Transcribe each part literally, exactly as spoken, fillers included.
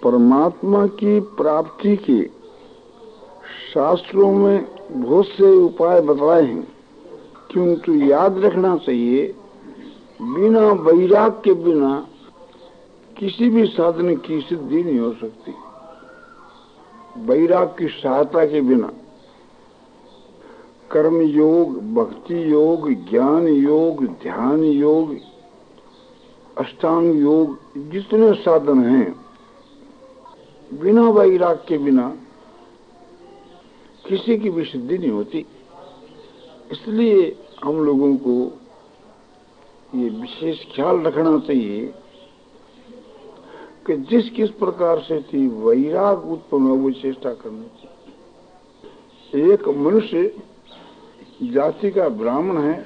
परमात्मा की प्राप्ति के शास्त्रों में बहुत से उपाय बताए हैं, किंतु याद रखना चाहिए बिना वैराग के बिना किसी भी साधन की सिद्धि नहीं हो सकती। वैराग की सहायता के बिना कर्म योग, भक्ति योग, ज्ञान योग, ध्यान योग, अष्टांग योग, जितने साधन हैं, बिना वैराग के बिना किसी की भी सिद्धि नहीं होती। इसलिए हम लोगों को ये विशेष ख्याल रखना चाहिए कि जिस किस प्रकार से थी वैराग उत्पन्न हो वो चेष्टा करनी चाहिए। एक मनुष्य जाति का ब्राह्मण है,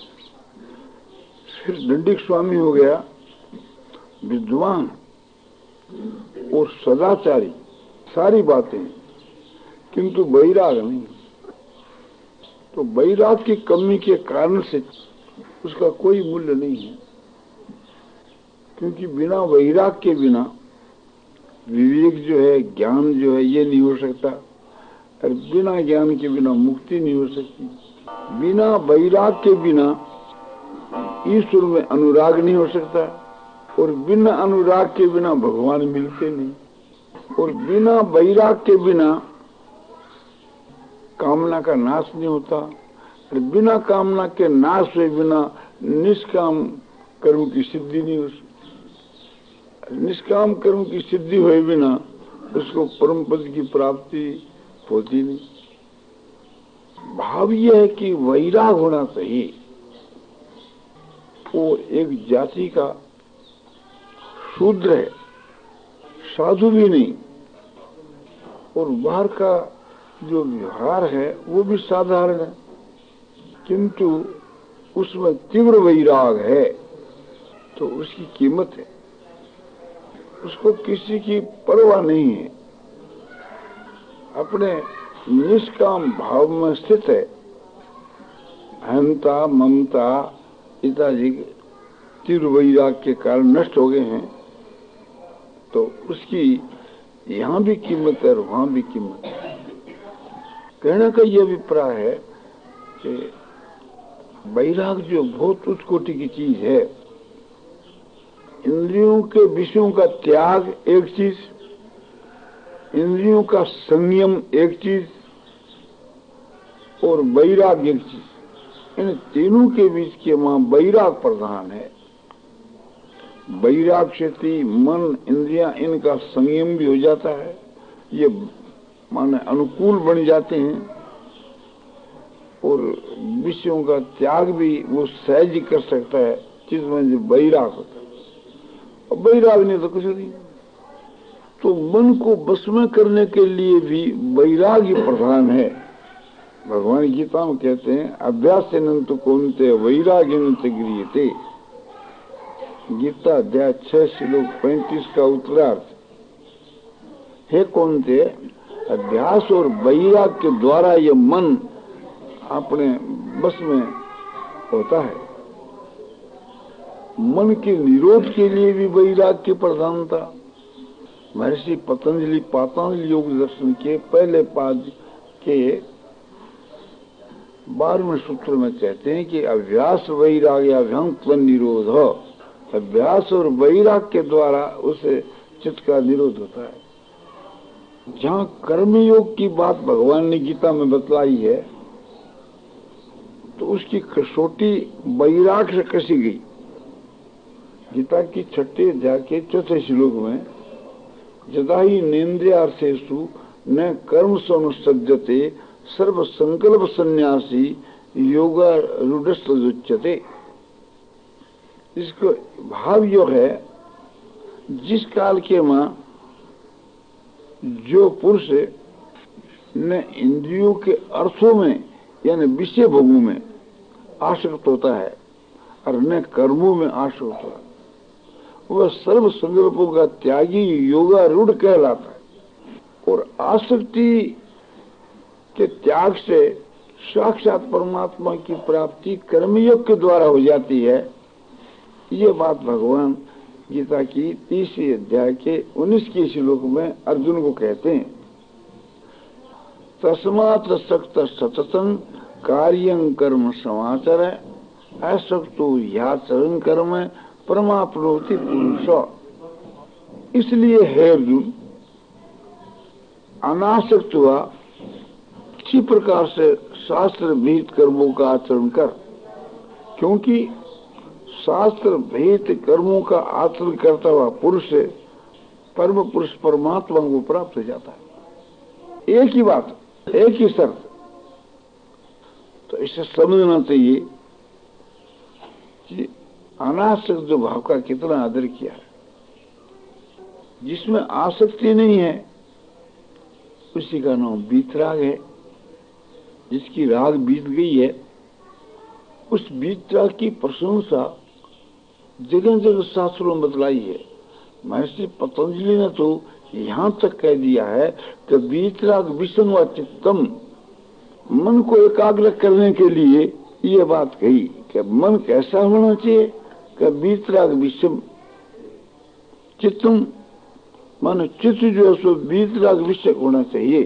फिर दंडिक स्वामी हो गया, विद्वान और सदाचारी, सारी बातें, किंतु वैराग नहीं। तो वैराग की कमी के कारण से उसका कोई मूल्य नहीं है, क्योंकि बिना वैराग के बिना विवेक जो है, ज्ञान जो है, ये नहीं हो सकता, और बिना ज्ञान के बिना मुक्ति नहीं हो सकती। बिना वैराग के बिना ईश्वर में अनुराग नहीं हो सकता, और बिना अनुराग के बिना भगवान मिलते नहीं, और बिना वैराग के बिना कामना का नाश नहीं होता, और बिना कामना के नाश हुए बिना निष्काम कर्म की सिद्धि नहीं हो सकती। निष्काम कर्म की सिद्धि हुए बिना उसको परम पद की प्राप्ति होती नहीं। भाव यह है कि वैराग होना चाहिए। वो एक जाति का शूद्र है, साधु भी नहीं, और बाहर का जो व्यवहार है वो भी साधारण है, किंतु उसमें तीव्र वैराग है तो उसकी कीमत है। उसको किसी की परवाह नहीं है, अपने निष्काम भाव में स्थित है। अहंता, ममता इत्यादि तीव्र वैराग के कारण नष्ट हो गए हैं, तो उसकी यहाँ भी कीमत है और वहां भी कीमत है। कहने का यह अभिप्राय है कि वैराग जो बहुत उच्च कोटि की चीज है, इंद्रियों के विषयों का त्याग एक चीज, इंद्रियों का संयम एक चीज, और वैराग एक चीज। इन तीनों के बीच के वहां वैराग प्रधान है। वैराग से मन, इंद्रियां, इनका संयम भी हो जाता है, ये माने अनुकूल बन जाते हैं, और विषयों का त्याग भी वो सहज कर सकता है, जिसमें जो वैराग होता है। और वैराग नहीं तो कुछ नहीं। तो मन को बस में करने के लिए भी वैराग ही प्रधान है। भगवान गीता में कहते हैं, अभ्यास नंत कौनते वैराग्य नंत गृह्यते। गीता अध्याय छह श्लोक पैंतीस का उत्तरार्थ, हे कौनते, अभ्यास और वैराग के द्वारा ये मन अपने बस में होता है। मन के निरोध के लिए भी वैराग की प्रधानता। महर्षि पतंजलि पातंजलि योग दर्शन के पहले पाद के बारहवें सूत्र में कहते हैं कि अभ्यास वैराग्याभ्याम त्वं निरोध। अभ्यास और वैराग के द्वारा उसे चित्त का निरोध होता है। जहाँ कर्मयोग की बात भगवान ने गीता में बतलाई है, तो उसकी कसौटी वैराग से कसी गई। गीता की छठे अध्याय के चौथे श्लोक में, यदा ही नेन्द्रियार्थेषु न कर्म अनुसज्जते सर्व संकल्प सन्यासी योगारूढ़स्तदुच्यते। इसको भाव यो है, जिस काल के मां जो पुरुष न इंद्रियों के अर्थों में यानी विषय भोगों में आसक्त होता है और न कर्मों में आसक्त होता है, वह सर्व संकल्पों का त्यागी योगारूढ़ कहलाता है। और आसक्ति के त्याग से साक्षात परमात्मा की प्राप्ति कर्मयोग के द्वारा हो जाती है। ये बात भगवान गीता की तीसरी अध्याय के उन्नीसवें श्लोक में अर्जुन को कहते हैं, तस्मात् सक्त सततं कार्यं कर्म समाचर असक्तो याचरण कर्म परमाप्नोति पुरुष। इसलिए है अर्जुन, अनासक्त हुआ किसी प्रकार से शास्त्र विहित कर्मों का आचरण कर, क्योंकि शास्त्र विहित कर्मों का आचरण करता हुआ पुरुष परम पुरुष परमात्मा को प्राप्त हो जाता है। एक ही बात, एक ही शर्त। तो इसे समझना चाहिए कि अनासक्त जो भाव का कितना आदर किया है। जिसमें आसक्ति नहीं है उसी का नाम बीतराग है। जिसकी राग बीत गई है, उस बीतराग की प्रशंसा जगह जगह शास्त्रों में बतलाई है। महर्षि पतंजलि ने तो यहाँ तक कह दिया है कि बीतराग विषम व चित्तम, मन को एकाग्र करने के लिए ये बात कही कि मन कैसा होना चाहिए कि बीतराग विषम चित्तम, मन चित्त जो है सो बीतराग विषय होना चाहिए।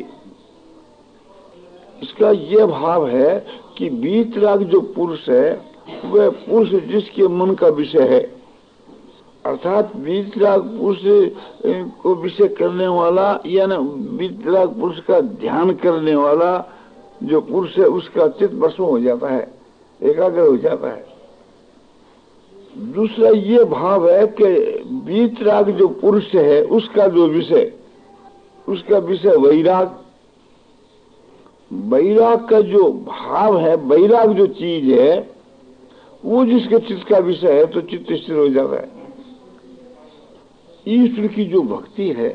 इसका यह भाव है कि बीतराग जो पुरुष है वह पुरुष जिसके मन का विषय है, अर्थात बीतराग पुरुष को विषय करने वाला यानी बीतराग पुरुष का ध्यान करने वाला जो पुरुष है उसका चित्त भस्म हो जाता है, एकाग्र हो जाता है। दूसरा ये भाव है कि बीतराग जो पुरुष है उसका जो विषय, उसका विषय वैराग, वैराग का जो भाव है, वैराग जो चीज है वो जिसके चित्त का विषय है तो चित्त स्थिर हो जाता है। ईश्वर की जो भक्ति है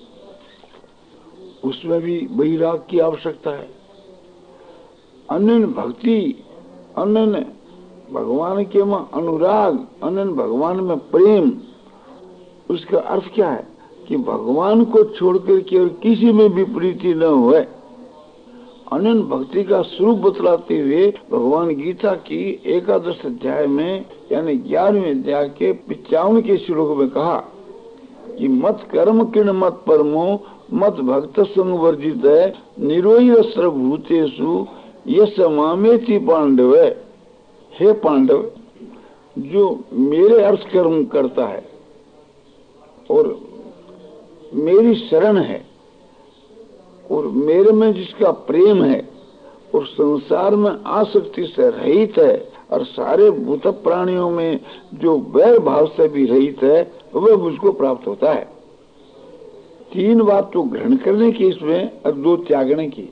उसमें भी वैराग की आवश्यकता है। अनन्य भक्ति, अनन्य भगवान के में अनुराग, अनन्य भगवान में प्रेम, उसका अर्थ क्या है कि भगवान को छोड़कर के और किसी में भी प्रीति न होए। अनन्य भक्ति का स्वरूप बतलाते हुए भगवान गीता की एकादश अध्याय में यानी ग्यारहवें अध्याय के पिचावन के श्लोक में कहा कि मत कर्म किण मत परमो मत भक्त संग वर्जित है निरोही सर्वभूतेषु यस मामेति पांडव। हे पांडव, जो मेरे अर्थ कर्म करता है और मेरी शरण है और मेरे में जिसका प्रेम है और संसार में आसक्ति से रहित है और सारे भूत प्राणियों में जो वैर भाव से भी रहित है वह मुझको प्राप्त होता है। तीन बात तो ग्रहण करने की इसमें और दो त्यागने की।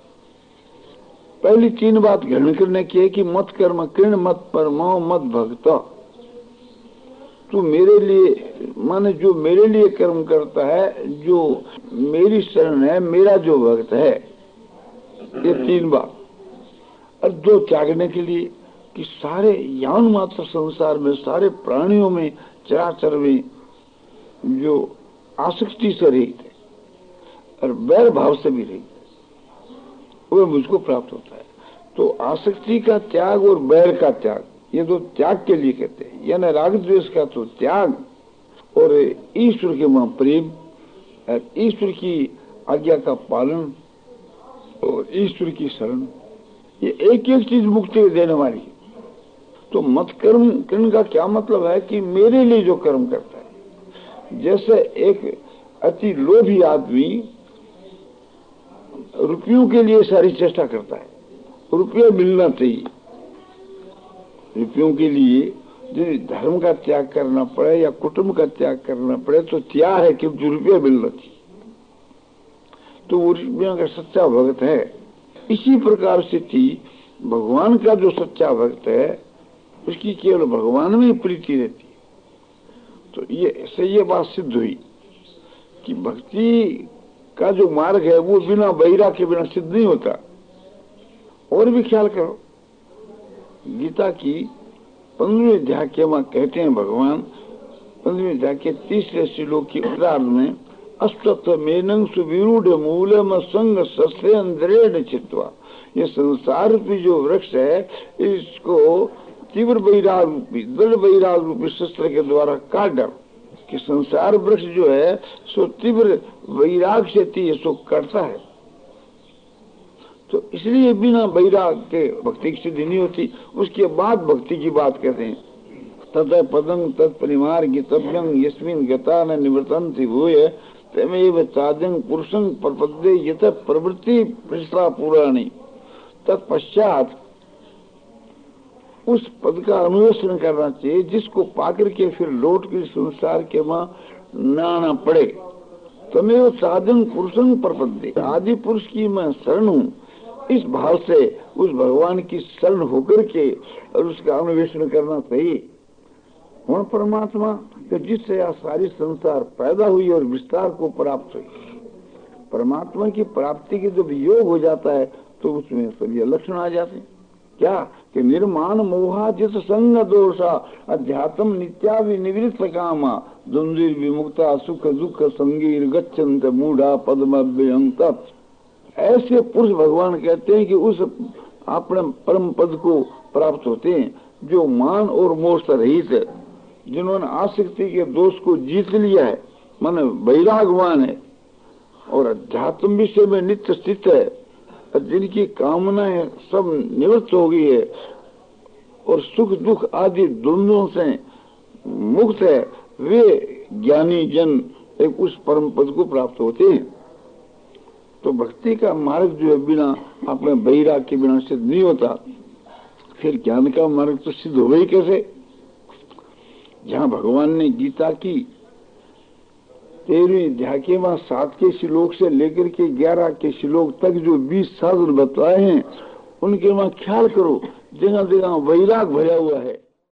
पहली तीन बात ग्रहण करने की है कि मत कर्म किण मत परमो मत भक्त। तू मेरे लिए माने जो मेरे लिए कर्म करता है, जो मेरी शरण है, मेरा जो भक्त है, ये तीन बात। और दो त्यागने के लिए कि सारे यान मात्र संसार में सारे प्राणियों में चराचर में जो आसक्ति से रहित है और वैर भाव से भी रहित है वह मुझको प्राप्त होता है। तो आसक्ति का त्याग और वैर का त्याग, ये दो त्याग के लिए कहते हैं। यानी राग द्वेष का तो त्याग और ईश्वर के वहां प्रेम और ईश्वर की आज्ञा का पालन और ईश्वर की शरण, ये एक एक चीज मुक्ति देने वाली है। तो मत कर्म करने का क्या मतलब है कि मेरे लिए जो कर्म करता है। जैसे एक अति लोभी आदमी रुपयों के लिए सारी चेष्टा करता है, रुपया मिलना चाहिए, रुपयों के लिए यदि धर्म का त्याग करना पड़े या कुटुंब का त्याग करना पड़े तो त्याग है कि जो रुपया मिलना चाहिए, तो वो रुपया का सच्चा भक्त है। इसी प्रकार से थी भगवान का जो सच्चा भक्त है उसकी केवल भगवान में ही प्रीति रहती है। तो ये ऐसे ये बात सिद्ध हुई कि भक्ति का जो मार्ग है वो बिना वैराग के बिना सिद्ध नहीं होता। और भी ख्याल करो, गीता की पंद्रहवें अध्याय के वहां कहते हैं भगवान, पंद्रहवें अध्याय के तीसरे श्लोक की उत्तरार्ध में अस्तत्व मेनंग सुविरूढ़ मूलम संग सस्येन्द्रेण चित्वा, ये संसार रूपी जो वृक्ष है इसको तीव्र वैराग रूपी दृढ़ वैराग रूपी शस्त्र के द्वारा काट डालो। कि संसार वृक्ष जो है सो तीव्र वैराग से थी सो कटता है। तो इसलिए बिना वैराग के भक्ति की सिद्धि नहीं होती। उसके बाद भक्ति की बात कहते हैं, ततः पदं तत्परिमार गीतव्यं यस्मिन् गता न निवर्तन्ति भूय तमेव चाद्यं पुरुषं प्रपद्ये यत प्रवृत्ति पृष्ठा पुराणी। तत्पश्चात उस पद का अन्वेषण करना चाहिए जिसको पाकर के फिर लौट के संसार के वहां न आना पड़े। तमेव चाद्यं पुरुषं प्रपद्ये, आदि पुरुष की मैं शरण हूँ, इस भाव से उस भगवान की शरण होकर के और उसका अन्वेषण करना चाहिए। कौन परमात्मा कि जिससे यह सारी संसार पैदा हुई और विस्तार को प्राप्त हुई। परमात्मा की प्राप्ति के जब योग हो जाता है तो उसमें सभी लक्षण आ जाते हैं। क्या कि निर्माण मोहा जिस संग दोषा अध्यात्म नित्या निवृत्त कामा द्वंद्व विमुक्ता सुख दुख संगीर गच्छन्त मूढ़ा पद्म तत्। ऐसे पुरुष भगवान कहते हैं कि उस अपने परम पद को प्राप्त होते हैं जो मान और मोह से रहित है, जिन्होंने आसक्ति के दोष को जीत लिया है, माने वैरागवान है और अध्यात्म विषय में नित्य स्थित है, और जिनकी कामनाएं सब निवृत्त हो गई है और सुख दुख आदि द्वंद्वों से मुक्त है, वे ज्ञानी जन एक उस परम पद को प्राप्त होते हैं। तो भक्ति का मार्ग जो है बिना अपने वैराग के बिना सिद्ध नहीं होता। फिर ज्ञान का मार्ग तो सिद्ध हो गई कैसे? जहाँ भगवान ने गीता की तेरहवीं अध्याय के वहां सात के श्लोक से लेकर के ग्यारह के श्लोक तक जो बीस साधन बताए हैं, उनके वहां ख्याल करो, जगह जगह वैराग भरा हुआ है।